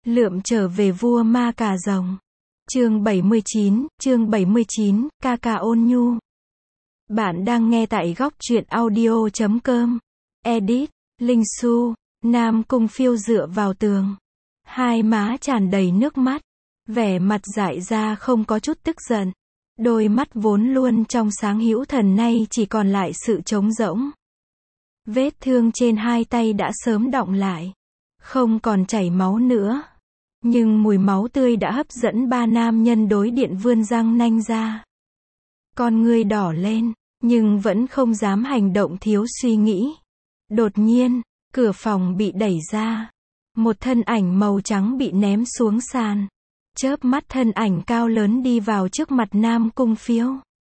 Lượm trở về vua ma cà rồng. Chương 79, ca ca ôn nhu. Bạn đang nghe tại góc truyện audio.com. Edit, Linh Su. Nam Cung Phiêu dựa vào tường. Hai má tràn đầy nước mắt. Vẻ mặt dại ra không có chút tức giận. Đôi mắt vốn luôn trong sáng hữu thần nay chỉ còn lại sự trống rỗng. Vết thương trên hai tay đã sớm đọng lại. Không còn chảy máu nữa. Nhưng mùi máu tươi đã hấp dẫn ba nam nhân đối điện vươn răng nanh ra. Con ngươi đỏ lên, nhưng vẫn không dám hành động thiếu suy nghĩ. Đột nhiên, cửa phòng bị đẩy ra. Một thân ảnh màu trắng bị ném xuống sàn. Chớp mắt thân ảnh cao lớn đi vào trước mặt Nam Cung Phiêu.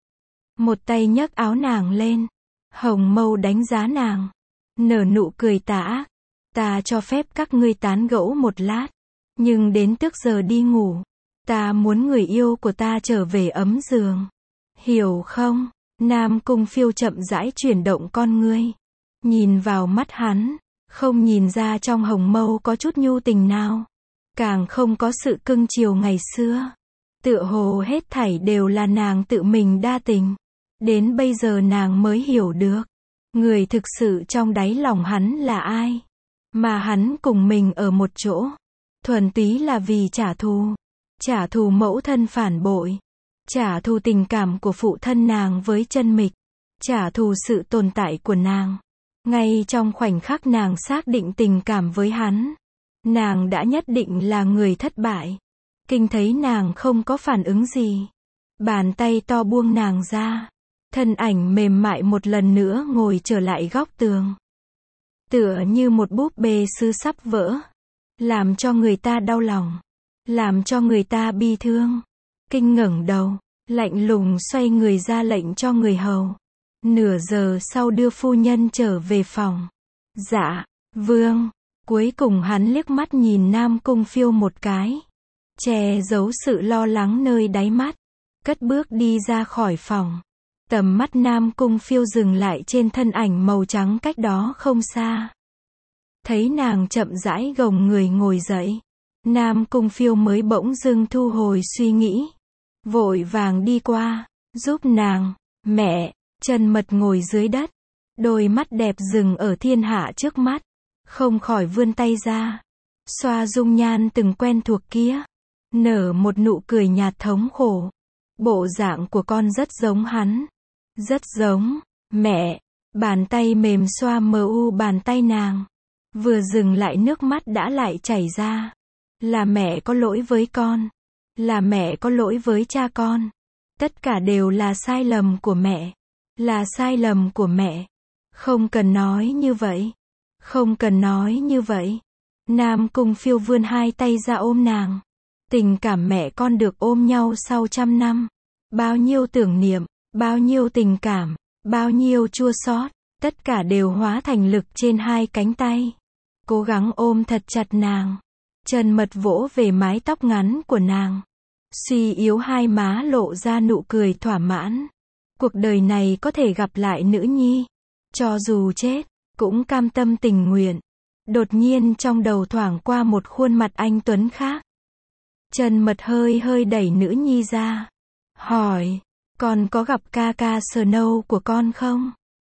Một tay nhấc áo nàng lên. Hồng mâu đánh giá nàng. Nở nụ cười tà ác. Ta cho phép các ngươi tán gẫu một lát. Nhưng đến tức giờ đi ngủ. Ta muốn người yêu của ta trở về ấm giường. Hiểu không? Nam Cung Phiêu chậm rãi chuyển động con ngươi. Nhìn vào mắt hắn. Không nhìn ra trong hồng mâu có chút nhu tình nào. Càng không có sự cưng chiều ngày xưa. Tựa hồ hết thảy đều là nàng tự mình đa tình. Đến bây giờ nàng mới hiểu được. Người thực sự trong đáy lòng hắn là ai. Mà hắn cùng mình ở một chỗ. Thuần túy là vì trả thù. Trả thù mẫu thân phản bội. Trả thù tình cảm của phụ thân nàng với Chân Mịch. Trả thù sự tồn tại của nàng. Ngay trong khoảnh khắc nàng xác định tình cảm với hắn. Nàng đã nhất định là người thất bại. Kinh thấy nàng không có phản ứng gì. Bàn tay to buông nàng ra. Thân ảnh mềm mại một lần nữa ngồi trở lại góc tường. Tựa như một búp bê sứ sắp vỡ. Làm cho người ta đau lòng. Làm cho người ta bi thương. Kinh ngẩng đầu. Lạnh lùng xoay người ra lệnh cho người hầu. Nửa giờ sau đưa phu nhân trở về phòng. Dạ, vương. Cuối cùng hắn liếc mắt nhìn Nam Cung Phiêu một cái. Che giấu sự lo lắng nơi đáy mắt. Cất bước đi ra khỏi phòng. Tầm mắt Nam Cung Phiêu dừng lại trên thân ảnh màu trắng cách đó không xa. Thấy nàng chậm rãi gồng người ngồi dậy. Nam Cung Phiêu mới bỗng dưng thu hồi suy nghĩ. Vội vàng đi qua, giúp nàng. Mẹ, chân mật ngồi dưới đất. Đôi mắt đẹp dừng ở thiên hạ trước mắt. Không khỏi vươn tay ra. Xoa dung nhan từng quen thuộc kia. Nở một nụ cười nhạt thống khổ. Bộ dạng của con rất giống hắn. Rất giống. Mẹ. Bàn tay mềm xoa mờ u bàn tay nàng. Vừa dừng lại nước mắt đã lại chảy ra. Là mẹ có lỗi với con. Là mẹ có lỗi với cha con. Tất cả đều là sai lầm của mẹ. Là sai lầm của mẹ. Không cần nói như vậy. Không cần nói như vậy. Nam Cung Phiêu vươn hai tay ra ôm nàng. Tình cảm mẹ con được ôm nhau sau 100 năm. Bao nhiêu tưởng niệm, bao nhiêu tình cảm, bao nhiêu chua xót, tất cả đều hóa thành lực trên hai cánh tay. Cố gắng ôm thật chặt nàng. Chân mật vỗ về mái tóc ngắn của nàng. Suy yếu hai má lộ ra nụ cười thỏa mãn. Cuộc đời này có thể gặp lại nữ nhi. Cho dù chết, cũng cam tâm tình nguyện. Đột nhiên trong đầu thoảng qua một khuôn mặt anh tuấn khác. Chân mật hơi hơi đẩy nữ nhi ra. Hỏi, con có gặp ca ca Snow của con không?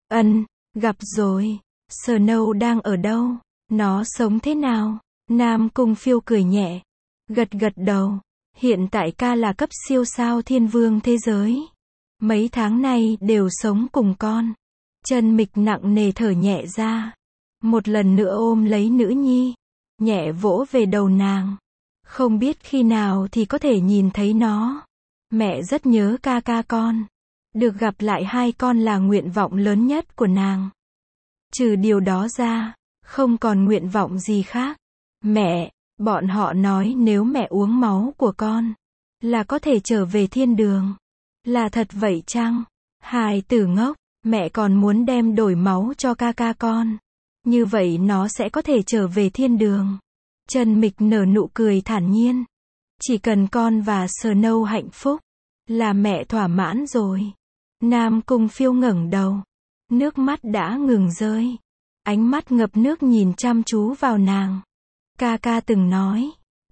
Gặp rồi. Snow đang ở đâu? Nó sống thế nào? Nam Cung Phiêu cười nhẹ. Gật gật đầu. Hiện tại ca là cấp siêu sao thiên vương thế giới. Mấy tháng nay đều sống cùng con. Chân Mịch nặng nề thở nhẹ ra. Một lần nữa ôm lấy nữ nhi. Nhẹ vỗ về đầu nàng. Không biết khi nào thì có thể nhìn thấy nó. Mẹ rất nhớ ca ca con. Được gặp lại hai con là nguyện vọng lớn nhất của nàng. Trừ điều đó ra, không còn nguyện vọng gì khác. Mẹ, bọn họ nói nếu mẹ uống máu của con, là có thể trở về thiên đường. Là thật vậy chăng? Hài tử ngốc, mẹ còn muốn đem đổi máu cho ca ca con. Như vậy nó sẽ có thể trở về thiên đường. Chân Mịch nở nụ cười thản nhiên. Chỉ cần con và Snow hạnh phúc, là mẹ thỏa mãn rồi. Nam Cung Phiêu ngẩng đầu. Nước mắt đã ngừng rơi. Ánh mắt ngập nước nhìn chăm chú vào nàng. Ca ca từng nói,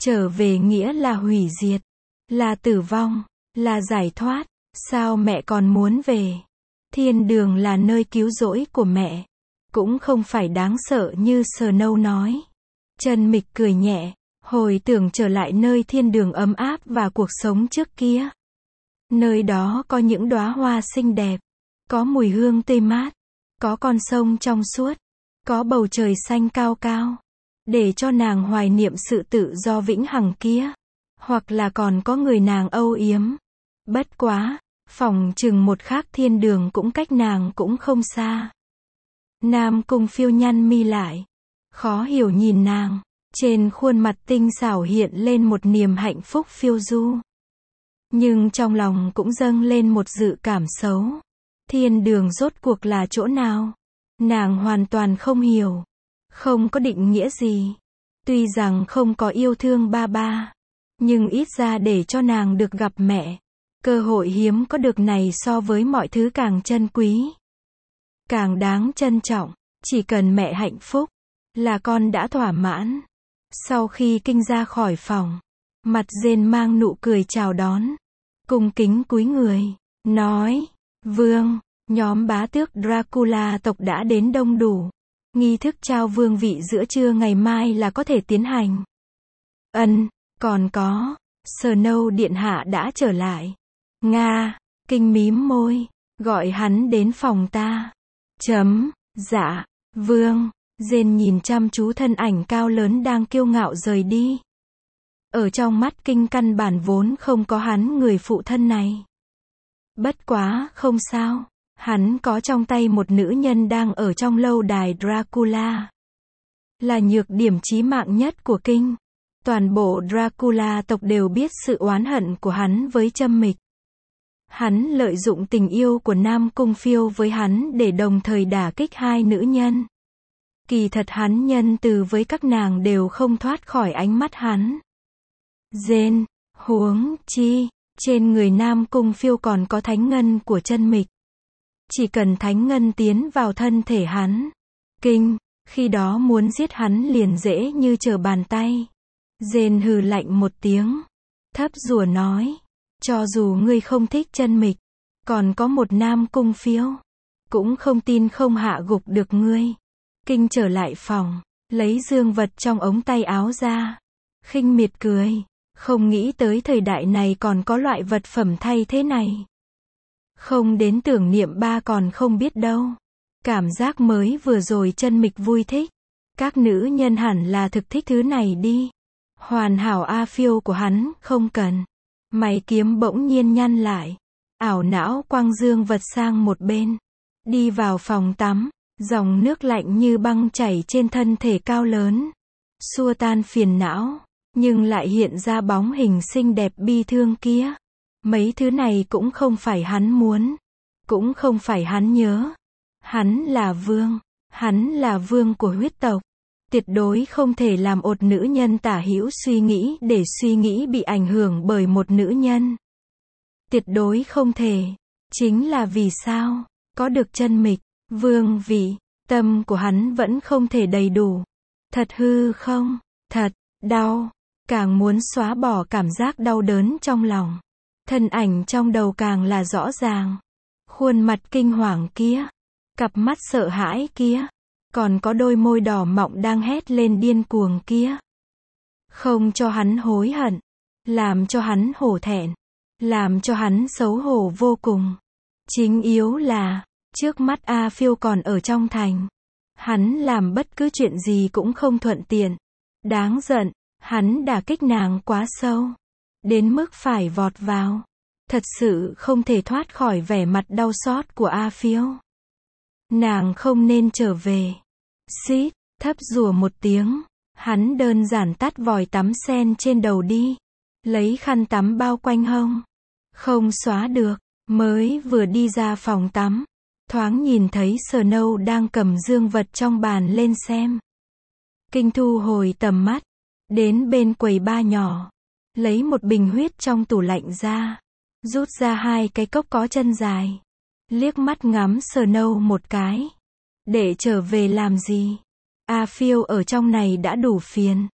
Trở về nghĩa là hủy diệt, là tử vong, là giải thoát. Sao mẹ còn muốn về? Thiên đường là nơi cứu rỗi của mẹ. Cũng không phải đáng sợ như Snow nói. Trần Mịch cười nhẹ, hồi tưởng trở lại nơi thiên đường ấm áp và cuộc sống trước kia. Nơi đó có những đóa hoa xinh đẹp, có mùi hương tươi mát, có con sông trong suốt, có bầu trời xanh cao cao, để cho nàng hoài niệm sự tự do vĩnh hằng kia. Hoặc là còn có người nàng âu yếm. Bất quá, phỏng chừng một khác thiên đường cũng cách nàng cũng không xa. Nam Cung Phiêu nhăn mi lại, khó hiểu nhìn nàng, trên khuôn mặt tinh xảo hiện lên một niềm hạnh phúc phiêu du. Nhưng trong lòng cũng dâng lên một dự cảm xấu. Thiên đường rốt cuộc là chỗ nào? Nàng hoàn toàn không hiểu, không có định nghĩa gì. Tuy rằng không có yêu thương ba ba, nhưng ít ra để cho nàng được gặp mẹ. Cơ hội hiếm có được này so với mọi thứ càng chân quý, càng đáng trân trọng. Chỉ cần mẹ hạnh phúc, là con đã thỏa mãn. Sau khi Kinh ra khỏi phòng, mặt Jane mang nụ cười chào đón, cung kính cúi người, nói, Vương, nhóm bá tước Dracula tộc đã đến đông đủ. Nghi thức trao vương vị giữa trưa ngày mai là có thể tiến hành. Còn có, Snow điện hạ đã trở lại. Nga, Kinh mím môi, gọi hắn đến phòng ta. Dạ, Vương. Jane nhìn chăm chú thân ảnh cao lớn đang kiêu ngạo rời đi. Ở trong mắt Kinh căn bản vốn không có hắn người phụ thân này. Bất quá, không sao. Hắn có trong tay một nữ nhân đang ở trong lâu đài Dracula. Là nhược điểm chí mạng nhất của Kinh. Toàn bộ Dracula tộc đều biết sự oán hận của hắn với Trâm Mịch. Hắn lợi dụng tình yêu của Nam Cung Phiêu với hắn để đồng thời đả kích hai nữ nhân. Kỳ thật hắn nhân từ với các nàng đều không thoát khỏi ánh mắt hắn. Jane, huống chi, trên người Nam Cung Phiêu còn có thánh ngân của Trâm Mịch. Chỉ cần thánh ngân tiến vào thân thể hắn, Kinh, khi đó muốn giết hắn liền dễ như trở bàn tay. Jane hừ lạnh một tiếng, thấp rủa nói, cho dù ngươi không thích Trâm Mịch, còn có một Nam Cung Phiêu, cũng không tin không hạ gục được ngươi. Kinh trở lại phòng, lấy dương vật trong ống tay áo ra, khinh miệt cười, không nghĩ tới thời đại này còn có loại vật phẩm thay thế này. Không đến tưởng niệm ba còn không biết đâu. Cảm giác mới vừa rồi Trâm Mịch vui thích. Các nữ nhân hẳn là thực thích thứ này đi. Hoàn hảo A Phiêu của hắn, không cần. Mày kiếm bỗng nhiên nhăn lại. Ảo não quăng dương vật sang một bên. Đi vào phòng tắm, dòng nước lạnh như băng chảy trên thân thể cao lớn. Xua tan phiền não, nhưng lại hiện ra bóng hình xinh đẹp bi thương kia. Mấy thứ này cũng không phải hắn muốn, cũng không phải hắn nhớ. Hắn là vương của huyết tộc. Tuyệt đối không thể làm một nữ nhân tả hữu suy nghĩ để suy nghĩ bị ảnh hưởng bởi một nữ nhân. Tuyệt đối không thể. Chính là vì sao? Có được Trâm Mịch, vương vị, tâm của hắn vẫn không thể đầy đủ. Thật hư không? Thật, đau. Càng muốn xóa bỏ cảm giác đau đớn trong lòng. Thân ảnh trong đầu càng là rõ ràng. Khuôn mặt kinh hoàng kia. Cặp mắt sợ hãi kia. Còn có đôi môi đỏ mọng đang hét lên điên cuồng kia. Không cho hắn hối hận. Làm cho hắn hổ thẹn. Làm cho hắn xấu hổ vô cùng. Chính yếu là, trước mắt A Phiêu còn ở trong thành. Hắn làm bất cứ chuyện gì cũng không thuận tiện. Đáng giận, hắn đả kích nàng quá sâu. Đến mức phải vọt vào. Thật sự không thể thoát khỏi vẻ mặt đau xót của A Phiêu. Nàng không nên trở về. Xít, thấp rủa một tiếng. Hắn đơn giản tắt vòi tắm sen trên đầu đi. Lấy khăn tắm bao quanh hông. Không xóa được. Mới vừa đi ra phòng tắm. Thoáng nhìn thấy Snow đang cầm dương vật trong bàn lên xem. Kinh thu hồi tầm mắt. Đến bên quầy ba nhỏ. Lấy một bình huyết trong tủ lạnh ra. Rút ra 2 cái cốc có chân dài. Liếc mắt ngắm Snow một cái. Để trở về làm gì? A Phiêu ở trong này đã đủ phiền.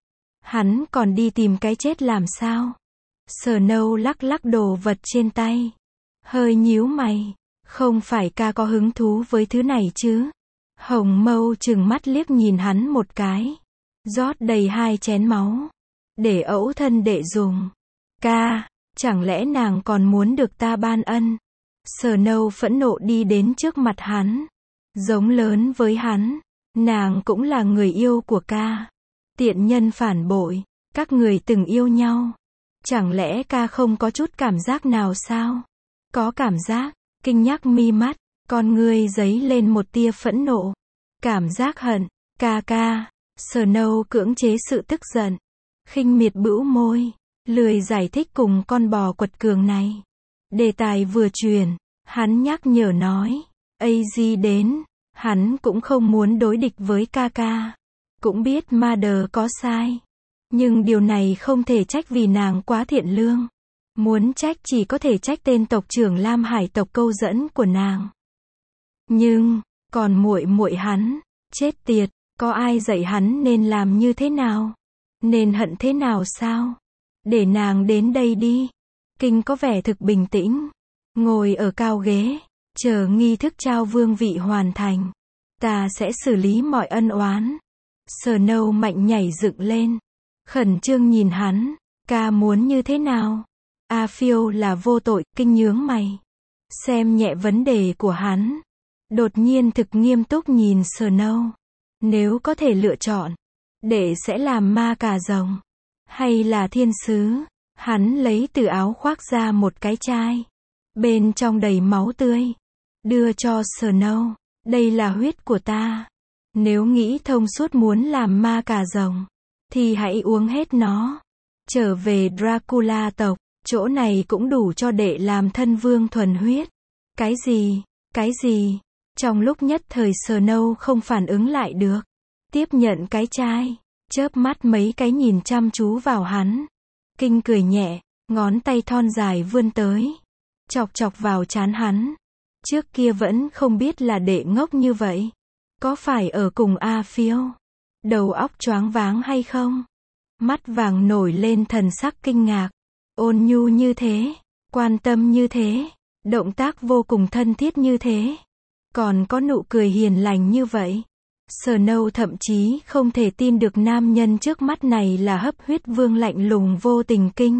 Hắn còn đi tìm cái chết làm sao? Snow lắc lắc đồ vật trên tay. Hơi nhíu mày. Không phải ca có hứng thú với thứ này chứ? Hồng Mâu trừng mắt liếc nhìn hắn một cái. Rót đầy 2 chén máu. Để ẫu thân đệ dùng. Ca, chẳng lẽ nàng còn muốn được ta ban ân? Snow phẫn nộ đi đến trước mặt hắn. Giống lớn với hắn. Nàng cũng là người yêu của ca. Tiện nhân phản bội. Các người từng yêu nhau. Chẳng lẽ ca không có chút cảm giác nào sao? Có cảm giác. Kinh nhắc mi mắt. Con ngươi giấy lên một tia phẫn nộ. Cảm giác hận. Ca. Snow cưỡng chế sự tức giận. Khinh miệt bĩu môi. Lười giải thích cùng con bò quật cường này. Đề tài vừa chuyển. Hắn nhắc nhở nói. AZ đến. Hắn cũng không muốn đối địch với ca. Cũng biết Mother có sai. Nhưng điều này không thể trách vì nàng quá thiện lương. Muốn trách chỉ có thể trách tên tộc trưởng Lam Hải tộc câu dẫn của nàng. Nhưng, còn muội hắn, chết tiệt, có ai dạy hắn nên làm như thế nào? Nên hận thế nào sao? Để nàng đến đây đi. Kinh có vẻ thực bình tĩnh. Ngồi ở cao ghế, chờ nghi thức trao vương vị hoàn thành. Ta sẽ xử lý mọi ân oán. Snow mạnh nhảy dựng lên. Khẩn trương nhìn hắn. Ca muốn như thế nào? A Phiêu là vô tội, kinh nhướng mày. Xem nhẹ vấn đề của hắn. Đột nhiên thực nghiêm túc nhìn Snow. Nếu có thể lựa chọn, đệ sẽ làm ma cà rồng. Hay là thiên sứ? Hắn lấy từ áo khoác ra một cái chai. Bên trong đầy máu tươi. Đưa cho Snow. Đây là huyết của ta. Nếu nghĩ thông suốt muốn làm ma cà rồng, thì hãy uống hết nó. Trở về Dracula tộc. Chỗ này cũng đủ cho đệ làm thân vương thuần huyết. Cái gì? Trong lúc nhất thời Snow không phản ứng lại được. Tiếp nhận cái chai. Chớp mắt mấy cái nhìn chăm chú vào hắn. Kinh cười nhẹ. Ngón tay thon dài vươn tới. Chọc vào trán hắn. Trước kia vẫn không biết là đệ ngốc như vậy. Có phải ở cùng A Phiêu? Đầu óc choáng váng hay không? Mắt vàng nổi lên thần sắc kinh ngạc. Ôn nhu như thế, quan tâm như thế, động tác vô cùng thân thiết như thế, còn có nụ cười hiền lành như vậy. Snow thậm chí không thể tin được nam nhân trước mắt này là hấp huyết vương lạnh lùng vô tình kinh.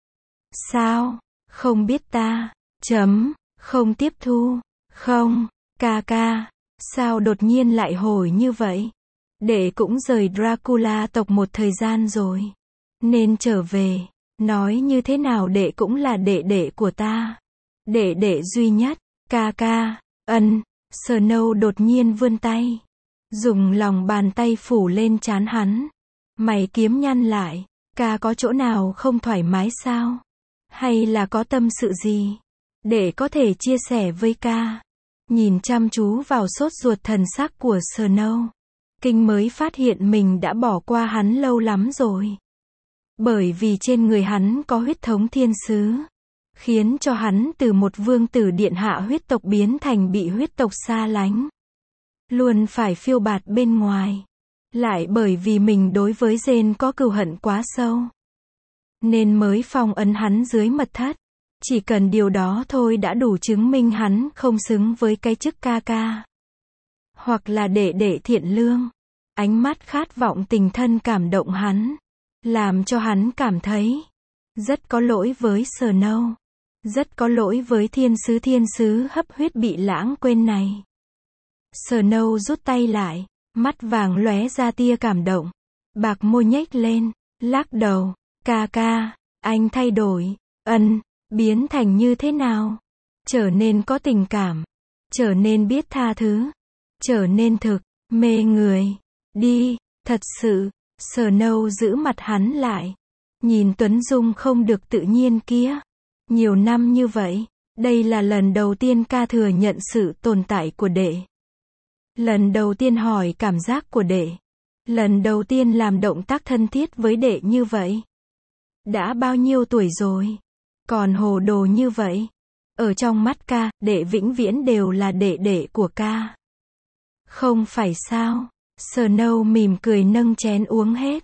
Sao? Không biết ta? Không tiếp thu. Không, ca. Sao đột nhiên lại hồi như vậy? Đệ cũng rời Dracula tộc một thời gian rồi. Nên trở về. Nói như thế nào đệ cũng là đệ của ta. Đệ duy nhất. Ca. Snow đột nhiên vươn tay. Dùng lòng bàn tay phủ lên trán hắn. Mày kiếm nhăn lại. Ca có chỗ nào không thoải mái sao? Hay là có tâm sự gì? Đệ có thể chia sẻ với ca. Nhìn chăm chú vào sốt ruột thần sắc của Snow. Kinh mới phát hiện mình đã bỏ qua hắn lâu lắm rồi. Bởi vì trên người hắn có huyết thống thiên sứ. Khiến cho hắn từ một vương tử điện hạ huyết tộc biến thành bị huyết tộc xa lánh. Luôn phải phiêu bạt bên ngoài. Lại bởi vì mình đối với Jane có cừu hận quá sâu. Nên mới phong ấn hắn dưới mật thất. Chỉ cần điều đó thôi đã đủ chứng minh hắn không xứng với cái chức ca. Hoặc là đệ thiện lương. Ánh mắt khát vọng tình thân cảm động hắn. Làm cho hắn cảm thấy rất có lỗi với Snow. Rất có lỗi với thiên sứ hấp huyết bị lãng quên này. Snow rút tay lại. Mắt vàng lóe ra tia cảm động. Bạc môi nhếch lên. Lắc đầu. Ca. Anh thay đổi. Biến thành như thế nào? Trở nên có tình cảm. Trở nên biết tha thứ. Trở nên thực mê người. Đi. Thật sự. Snow giữ mặt hắn lại. Nhìn Tuấn Dung không được tự nhiên kia. Nhiều năm như vậy. Đây là lần đầu tiên ca thừa nhận sự tồn tại của đệ. Lần đầu tiên hỏi cảm giác của đệ. Lần đầu tiên làm động tác thân thiết với đệ như vậy. Đã bao nhiêu tuổi rồi? Còn hồ đồ như vậy. Ở trong mắt ca, đệ vĩnh viễn đều là đệ của ca. Không phải sao? Snow mỉm cười nâng chén uống hết.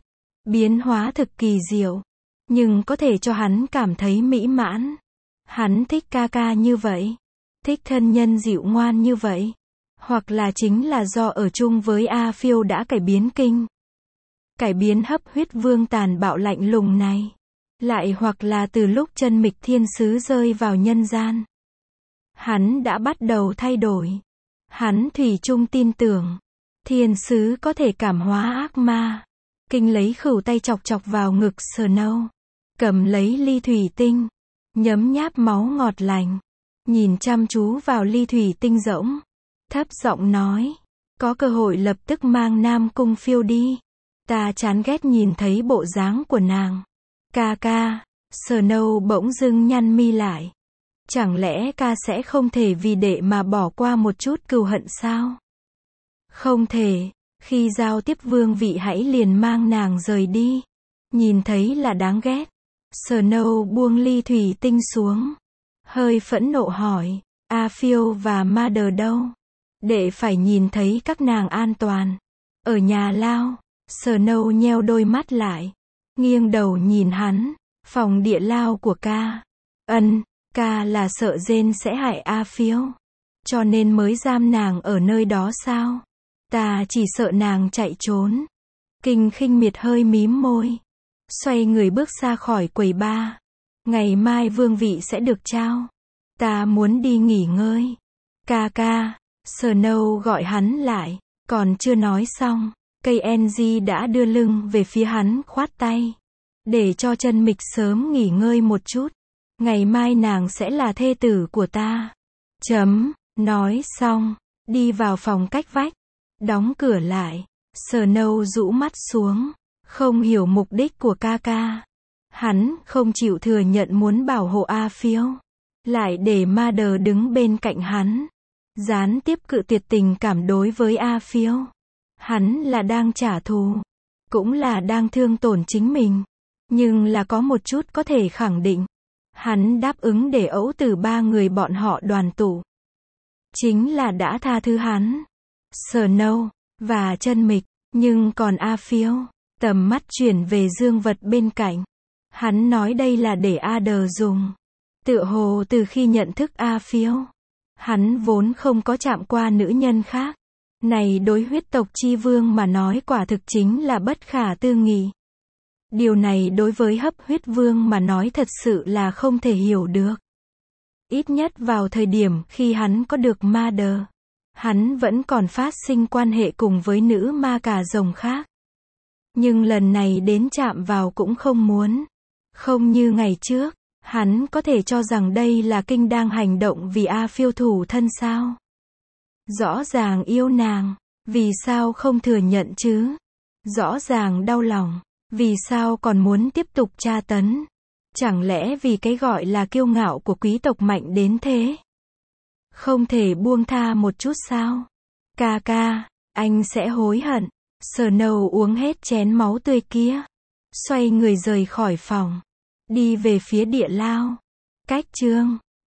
Biến hóa thực kỳ diệu, nhưng có thể cho hắn cảm thấy mỹ mãn. Hắn thích ca ca như vậy, thích thân nhân dịu ngoan như vậy. Hoặc là chính là do ở chung với A Phiêu đã cải biến kinh. Cải biến hấp huyết vương tàn bạo lạnh lùng này. Lại hoặc là từ lúc chân mịch thiên sứ rơi vào nhân gian. Hắn đã bắt đầu thay đổi. Hắn thủy chung tin tưởng. Thiên sứ có thể cảm hóa ác ma. Kinh lấy khửu tay chọc chọc vào ngực Snow. Cầm lấy ly thủy tinh. Nhấm nháp máu ngọt lành. Nhìn chăm chú vào ly thủy tinh rỗng. Thấp giọng nói. Có cơ hội lập tức mang Nam Cung Phiêu đi. Ta chán ghét nhìn thấy bộ dáng của nàng. Ca ca. Snow bỗng dưng nhăn mi lại. Chẳng lẽ ca sẽ không thể vì đệ mà bỏ qua một chút cừu hận sao? Không thể. Khi giao tiếp vương vị hãy liền mang nàng rời đi. Nhìn thấy là đáng ghét. Snow buông ly thủy tinh xuống. Hơi phẫn nộ hỏi. A Phiêu và Mother đâu? Đệ phải nhìn thấy các nàng an toàn. Ở nhà lao. Snow nheo đôi mắt lại. Nghiêng đầu nhìn hắn. Phòng địa lao của ca. Ca là sợ Jane sẽ hại A Phiêu. Cho nên mới giam nàng ở nơi đó sao? Ta chỉ sợ nàng chạy trốn. Kinh khinh miệt hơi mím môi. Xoay người bước ra khỏi quầy bar. Ngày mai vương vị sẽ được trao. Ta muốn đi nghỉ ngơi. Ca ca. Snow gọi hắn lại. Còn chưa nói xong. Cây NG đã đưa lưng về phía hắn khoát tay. Để cho chân mịch sớm nghỉ ngơi một chút. Ngày mai nàng sẽ là thê tử của ta. Nói xong. Đi vào phòng cách vách. Đóng cửa lại. Snow rũ mắt xuống. Không hiểu mục đích của ca ca. Hắn không chịu thừa nhận muốn bảo hộ A Phiêu. Lại để Mother đứng bên cạnh hắn. Gián tiếp cự tuyệt tình cảm đối với A Phiêu. Hắn là đang trả thù. Cũng là đang thương tổn chính mình. Nhưng là có một chút có thể khẳng định. Hắn đáp ứng để ấu tử ba người bọn họ đoàn tụ. Chính là đã tha thứ hắn. Snow và chân mịch. Nhưng còn A Phiêu. Tầm mắt chuyển về dương vật bên cạnh. Hắn nói đây là để Ada dùng. Tựa hồ từ khi nhận thức A Phiêu. Hắn vốn không có chạm qua nữ nhân khác. Này đối huyết tộc chi vương mà nói quả thực chính là bất khả tư nghị. Điều này đối với hấp huyết vương mà nói thật sự là không thể hiểu được. Ít nhất vào thời điểm khi hắn có được Mother. Hắn vẫn còn phát sinh quan hệ cùng với nữ ma cà rồng khác. Nhưng lần này đến chạm vào cũng không muốn. Không như ngày trước. Hắn có thể cho rằng đây là kinh đang hành động vì A Phiêu thủ thân sao? Rõ ràng yêu nàng. Vì sao không thừa nhận chứ? Rõ ràng đau lòng. Vì sao còn muốn tiếp tục tra tấn? Chẳng lẽ vì cái gọi là kiêu ngạo của quý tộc mạnh đến thế? Không thể buông tha một chút sao? Ca ca, anh sẽ hối hận. Snow uống hết chén máu tươi kia. Xoay người rời khỏi phòng. Đi về phía địa lao. Cách chương